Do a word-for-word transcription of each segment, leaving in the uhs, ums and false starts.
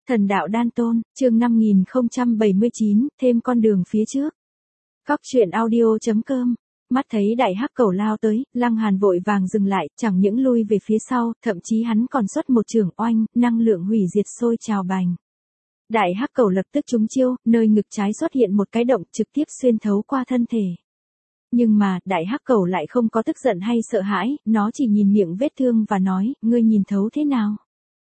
Thần đạo đan tôn, chương năm nghìn không trăm bảy mươi chín, thêm con đường phía trước. Góc truyện audio.com. Mắt thấy đại hắc cẩu lao tới, Lăng Hàn vội vàng dừng lại, chẳng những lui về phía sau, thậm chí hắn còn xuất một chưởng oanh, năng lượng hủy diệt sôi trào bành. Đại hắc cẩu lập tức trúng chiêu, nơi ngực trái xuất hiện một cái động trực tiếp xuyên thấu qua thân thể. Nhưng mà, đại hắc cẩu lại không có tức giận hay sợ hãi, nó chỉ nhìn miệng vết thương và nói, ngươi nhìn thấu thế nào?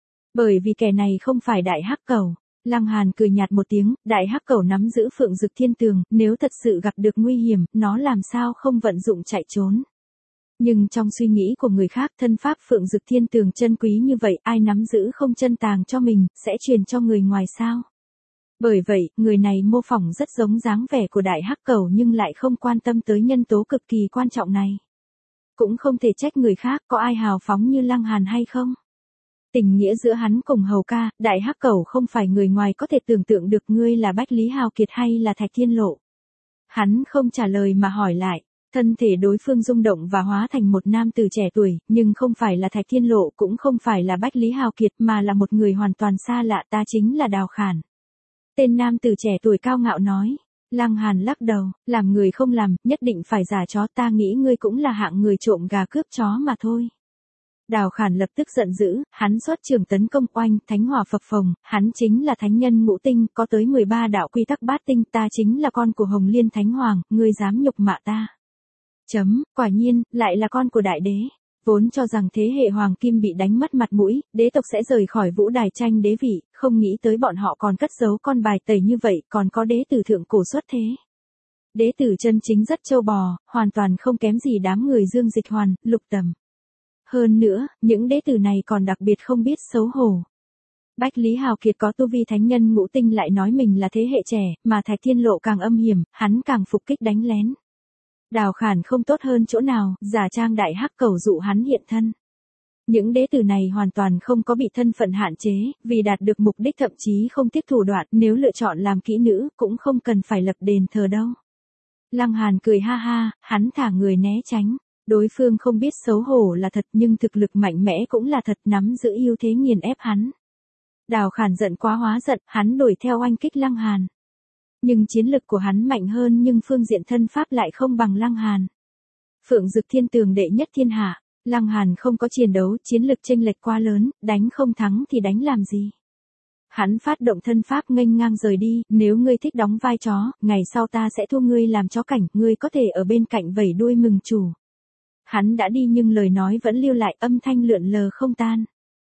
Bởi vì kẻ này không phải đại hắc cẩu. Lăng Hàn cười nhạt một tiếng, đại hắc cẩu nắm giữ phượng dực thiên tường, nếu thật sự gặp được nguy hiểm, nó làm sao không vận dụng chạy trốn. Nhưng trong suy nghĩ của người khác, thân pháp phượng dực thiên tường chân quý như vậy, ai nắm giữ không chân tàng cho mình, sẽ truyền cho người ngoài sao? Bởi vậy, người này mô phỏng rất giống dáng vẻ của đại hắc cẩu nhưng lại không quan tâm tới nhân tố cực kỳ quan trọng này. Cũng không thể trách người khác, có ai hào phóng như Lăng Hàn hay không? Tình nghĩa giữa hắn cùng hầu ca, đại hắc cẩu không phải người ngoài có thể tưởng tượng được ngươi là Bách Lý Hào Kiệt hay là Thạch Thiên Lộ. Hắn không trả lời mà hỏi lại, thân thể đối phương rung động và hóa thành một nam tử trẻ tuổi, nhưng không phải là Thạch Thiên Lộ cũng không phải là Bách Lý Hào Kiệt mà là một người hoàn toàn xa lạ, ta chính là Đào Khản. Tên nam tử trẻ tuổi cao ngạo nói. Lăng Hàn lắc đầu, làm người không làm, nhất định phải giả chó, ta nghĩ ngươi cũng là hạng người trộm gà cướp chó mà thôi. Đào Khản lập tức giận dữ, hắn xuất trường tấn công oanh, thánh hỏa phập phồng, hắn chính là thánh nhân ngũ tinh, có tới mười ba đạo quy tắc bát tinh, ta chính là con của Hồng Liên Thánh Hoàng, ngươi dám nhục mạ ta. Chấm, quả nhiên, lại là con của đại đế. Vốn cho rằng thế hệ Hoàng Kim bị đánh mất mặt mũi, đế tộc sẽ rời khỏi vũ đài tranh đế vị, không nghĩ tới bọn họ còn cất giấu con bài tẩy như vậy, còn có đế tử thượng cổ xuất thế. Đế tử chân chính rất châu bò, hoàn toàn không kém gì đám người Dương Dịch Hoàn, Lục Tầm. Hơn nữa, những đế tử này còn đặc biệt không biết xấu hổ. Bách Lý Hào Kiệt có tu vi thánh nhân ngũ tinh lại nói mình là thế hệ trẻ, mà Thạch Thiên Lộ càng âm hiểm, hắn càng phục kích đánh lén. Đào Khản không tốt hơn chỗ nào, giả trang đại hắc cẩu dụ hắn hiện thân. Những đế tử này hoàn toàn không có bị thân phận hạn chế, vì đạt được mục đích thậm chí không tiếc thủ đoạn, nếu lựa chọn làm kỹ nữ, cũng không cần phải lập đền thờ đâu. Lăng Hàn cười ha ha, hắn thả người né tránh. Đối phương không biết xấu hổ là thật nhưng thực lực mạnh mẽ cũng là thật, nắm giữ ưu thế nghiền ép hắn. Đào Khản giận quá hóa giận, hắn đuổi theo oanh kích Lăng Hàn. Nhưng chiến lực của hắn mạnh hơn nhưng phương diện thân pháp lại không bằng Lăng Hàn. Phượng Dực Thiên Tường đệ nhất thiên hạ, Lăng Hàn không có chiến đấu, chiến lực chênh lệch quá lớn, đánh không thắng thì đánh làm gì. Hắn phát động thân pháp nghênh ngang rời đi, nếu ngươi thích đóng vai chó, ngày sau ta sẽ thu ngươi làm chó cảnh, ngươi có thể ở bên cạnh vẩy đuôi mừng chủ. Hắn đã đi nhưng lời nói vẫn lưu lại, âm thanh lượn lờ không tan.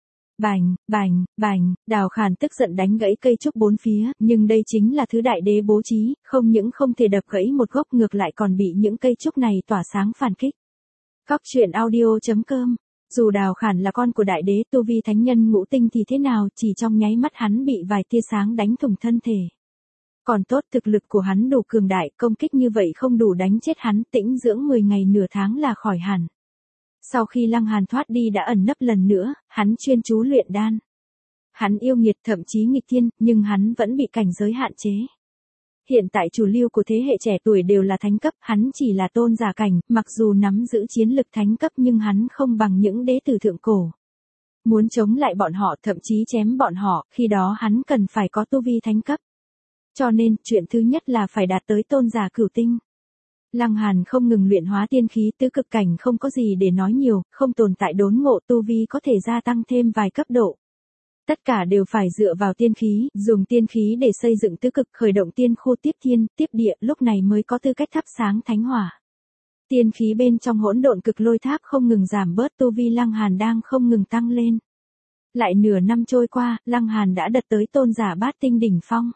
Bành, bành, bành, Đào Khản tức giận đánh gãy cây trúc bốn phía, nhưng đây chính là thứ đại đế bố trí, không những không thể đập gãy một gốc ngược lại còn bị những cây trúc này tỏa sáng phản kích. Góc truyện audio.com. Dù Đào Khản là con của đại đế tu vi thánh nhân ngũ tinh thì thế nào, chỉ trong nháy mắt hắn bị vài tia sáng đánh thủng thân thể. Còn tốt thực lực của hắn đủ cường đại, công kích như vậy không đủ đánh chết hắn, tĩnh dưỡng mười ngày nửa tháng là khỏi hẳn. Sau khi Lăng Hàn thoát đi đã ẩn nấp lần nữa, hắn chuyên chú luyện đan. Hắn yêu nghiệt thậm chí nghịch thiên, nhưng hắn vẫn bị cảnh giới hạn chế. Hiện tại chủ lưu của thế hệ trẻ tuổi đều là thánh cấp, hắn chỉ là tôn giả cảnh, mặc dù nắm giữ chiến lực thánh cấp nhưng hắn không bằng những đế tử thượng cổ. Muốn chống lại bọn họ thậm chí chém bọn họ, khi đó hắn cần phải có tu vi thánh cấp. Cho nên, chuyện thứ nhất là phải đạt tới tôn giả cửu tinh. Lăng Hàn không ngừng luyện hóa tiên khí, tứ cực cảnh không có gì để nói nhiều, không tồn tại đốn ngộ, tu vi có thể gia tăng thêm vài cấp độ. Tất cả đều phải dựa vào tiên khí, dùng tiên khí để xây dựng tứ cực, khởi động tiên khu tiếp thiên, tiếp địa, lúc này mới có tư cách thắp sáng thánh hỏa. Tiên khí bên trong hỗn độn cực lôi tháp không ngừng giảm bớt, tu vi Lăng Hàn đang không ngừng tăng lên. Lại nửa năm trôi qua, Lăng Hàn đã đạt tới tôn giả bát tinh đỉnh phong.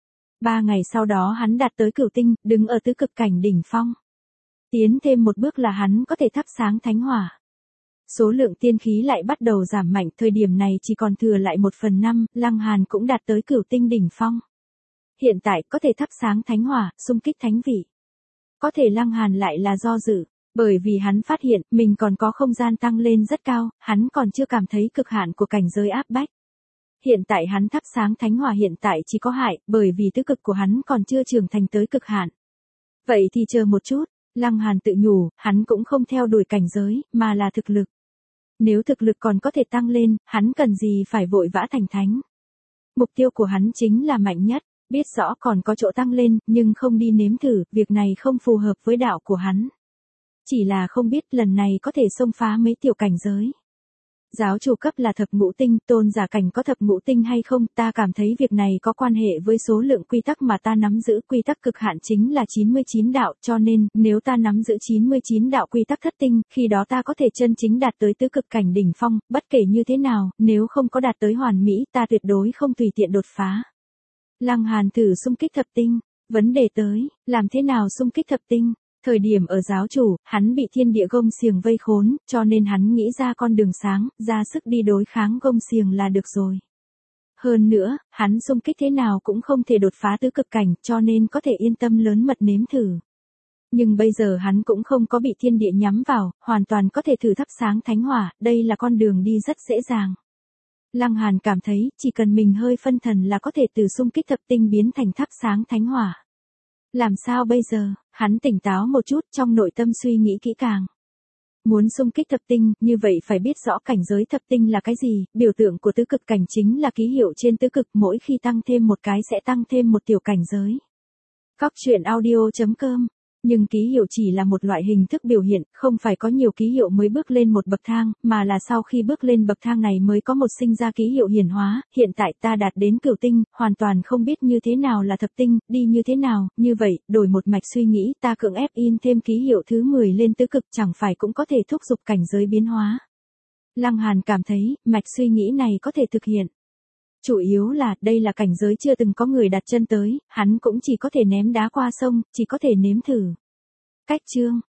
Ba ngày sau đó hắn đạt tới cửu tinh, đứng ở tứ cực cảnh đỉnh phong. Tiến thêm một bước là hắn có thể thắp sáng thánh hỏa. Số lượng tiên khí lại bắt đầu giảm mạnh, thời điểm này chỉ còn thừa lại một phần năm, Lăng Hàn cũng đạt tới cửu tinh đỉnh phong. Hiện tại có thể thắp sáng thánh hỏa, xung kích thánh vị. Có thể Lăng Hàn lại là do dự, bởi vì hắn phát hiện mình còn có không gian tăng lên rất cao, hắn còn chưa cảm thấy cực hạn của cảnh giới áp bách. Hiện tại hắn thắp sáng thánh hỏa hiện tại chỉ có hại, bởi vì tứ cực của hắn còn chưa trưởng thành tới cực hạn. Vậy thì chờ một chút, Lăng Hàn tự nhủ, hắn cũng không theo đuổi cảnh giới, mà là thực lực. Nếu thực lực còn có thể tăng lên, hắn cần gì phải vội vã thành thánh. Mục tiêu của hắn chính là mạnh nhất, biết rõ còn có chỗ tăng lên, nhưng không đi nếm thử, việc này không phù hợp với đạo của hắn. Chỉ là không biết lần này có thể xông phá mấy tiểu cảnh giới. Giáo chủ cấp là thập ngũ tinh, tôn giả cảnh có thập ngũ tinh hay không, ta cảm thấy việc này có quan hệ với số lượng quy tắc mà ta nắm giữ, quy tắc cực hạn chính là chín mươi chín đạo, cho nên, nếu ta nắm giữ chín mươi chín đạo quy tắc thất tinh, khi đó ta có thể chân chính đạt tới tứ cực cảnh đỉnh phong, bất kể như thế nào, nếu không có đạt tới hoàn mỹ, ta tuyệt đối không tùy tiện đột phá. Lăng Hàn thử xung kích thập tinh, vấn đề tới, làm thế nào xung kích thập tinh? Thời điểm ở giáo chủ, hắn bị thiên địa gông xiềng vây khốn, cho nên hắn nghĩ ra con đường sáng, ra sức đi đối kháng gông xiềng là được rồi. Hơn nữa, hắn xung kích thế nào cũng không thể đột phá tứ cực cảnh, cho nên có thể yên tâm lớn mật nếm thử. Nhưng bây giờ hắn cũng không có bị thiên địa nhắm vào, hoàn toàn có thể thử thắp sáng thánh hỏa, đây là con đường đi rất dễ dàng. Lăng Hàn cảm thấy, chỉ cần mình hơi phân thần là có thể từ xung kích thập tinh biến thành thắp sáng thánh hỏa. Làm sao bây giờ? Hắn tỉnh táo một chút, trong nội tâm suy nghĩ kỹ càng. Muốn xung kích thập tinh, như vậy phải biết rõ cảnh giới thập tinh là cái gì, biểu tượng của tứ cực cảnh chính là ký hiệu trên tứ cực, mỗi khi tăng thêm một cái sẽ tăng thêm một tiểu cảnh giới. Cóc truyện audio chấm com. Nhưng ký hiệu chỉ là một loại hình thức biểu hiện, không phải có nhiều ký hiệu mới bước lên một bậc thang, mà là sau khi bước lên bậc thang này mới có một sinh ra ký hiệu hiển hóa. Hiện tại ta đạt đến cửu tinh, hoàn toàn không biết như thế nào là thập tinh, đi như thế nào, như vậy, đổi một mạch suy nghĩ, ta cưỡng ép in thêm ký hiệu thứ mười lên tứ cực, chẳng phải cũng có thể thúc giục cảnh giới biến hóa. Lăng Hàn cảm thấy, mạch suy nghĩ này có thể thực hiện. Chủ yếu là, đây là cảnh giới chưa từng có người đặt chân tới, hắn cũng chỉ có thể ném đá qua sông, chỉ có thể nếm thử. Cách chương